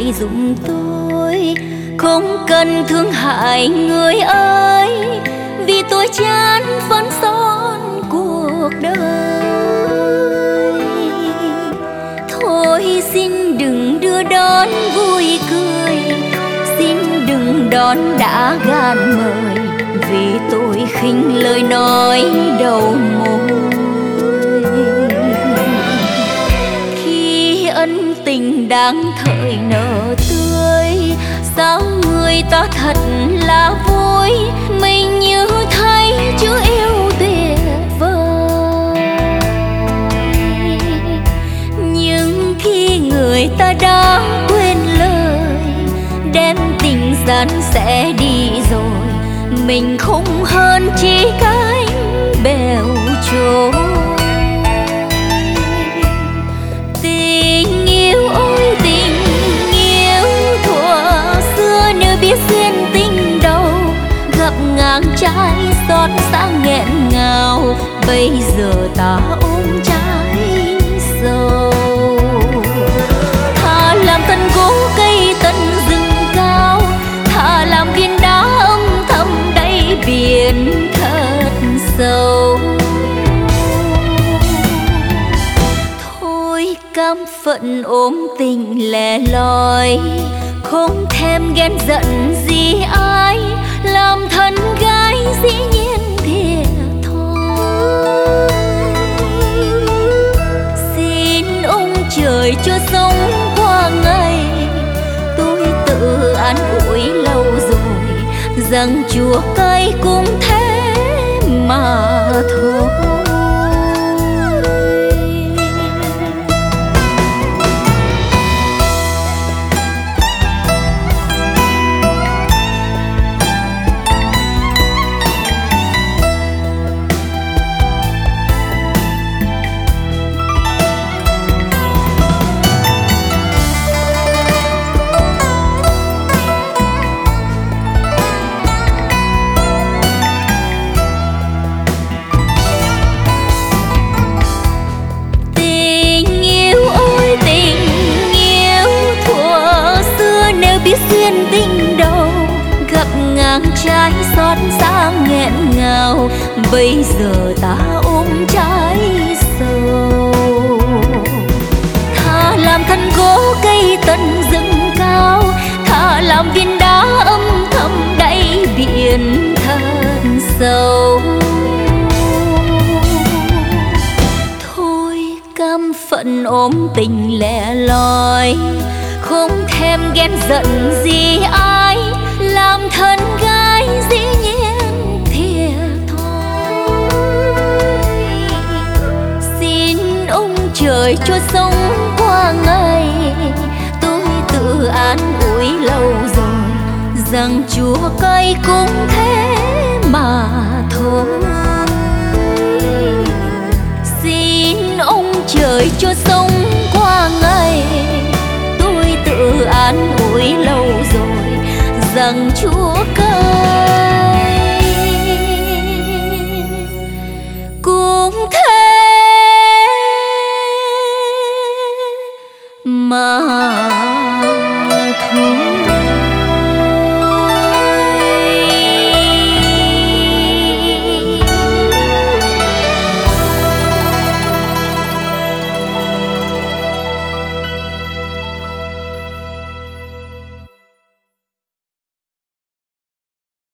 lại giùm tôi, không cần thương hại người ơi, vì tôi chán phấn son cuộc đời. Thôi xin đừng đưa đón vui cười, xin đừng đón đã gan mời, vì tôi khinh lời nói đầu môi. Khi ân tình đang thời nở tươi, sao người ta thật là vui, mình như thấy chữ yêu tuyệt vời. Nhưng khi người ta đã quên lời, đem tình gian sẽ đi rồi, mình không hơn chỉ cánh bèo trôi. Tình yêu ôi tình yêu, thuở xưa nếu biết duyên tình đầu, gặp ngang trái xót xa nghẹn ngào, bây giờ ta ôm trái sầu. Thà làm thân cố cây tận rừng cao, thà làm viên đá âm thầm đáy biển thật sâu. Thôi cam phận ôm tình lẻ loi, không thèm ghen giận gì ai, làm thân gái dĩ nhiên thiệt thôi. Xin ông trời cho sống qua ngày, tôi tự an ủi lâu rồi, rằng chùa cây cũng thế mà thôi. Biết duyên tình đầu, gặp ngang trái xót xa nghẹn ngào, bây giờ ta ôm trái sầu. Thà làm thân gỗ cây tận rừng cao, thà làm viên đá âm thầm đáy biển thật sâu. Thôi cam phận ôm tình lẻ loi, không thèm ghen giận gì ai, làm thân gái dĩ nhiên thiệt thôi. Xin ông trời cho sống qua ngày, tôi tự an ủi lâu rồi, rằng Chúa cây cũng thế mà thôi. Xin ông trời cho sống qua ngày, tự an ủi lâu rồi, rằng Chúa